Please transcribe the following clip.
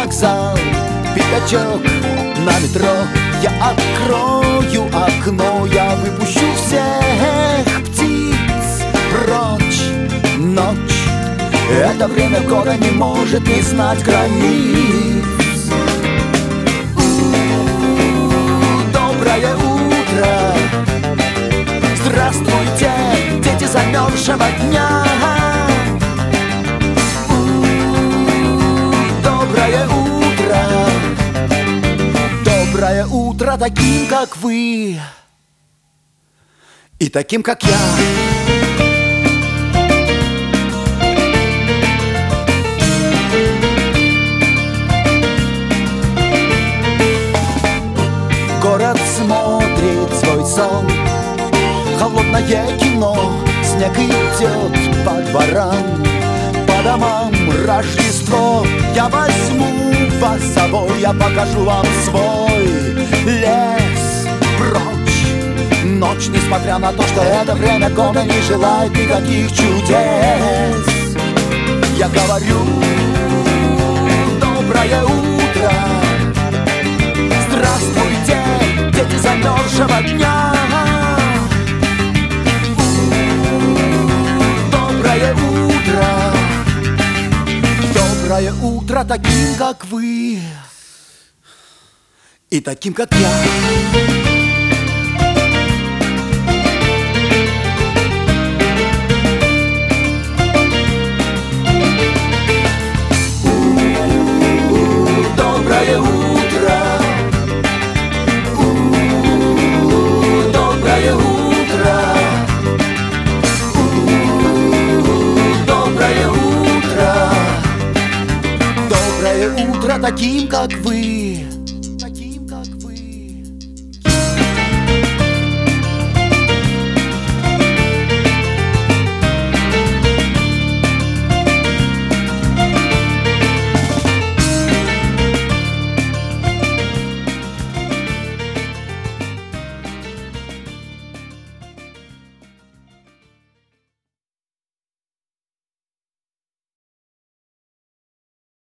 вокзал, пятачок на метро. Я открою окно, я выпущу всех птиц прочь. Ночь — это время года, не может не знать границ. Доброе утро, здравствуйте, дети замерзшего дня. Доброе утро, доброе утро таким, как вы, и таким, как я. Город смотрит свой сон, холодное кино, снег идет по дворам, по домам Рождество. Я возьму вас с собой, я покажу вам свой лес. Прочь ночь, несмотря на то, что это время года не желает никаких чудес. Я говорю: доброе утро, здравствуйте, дети замерзшего дня. Доброе утро, доброе утро таким, как вы, и таким, как я. Доброе утро, доброе утро, доброе утро, доброе утро таким, как вы,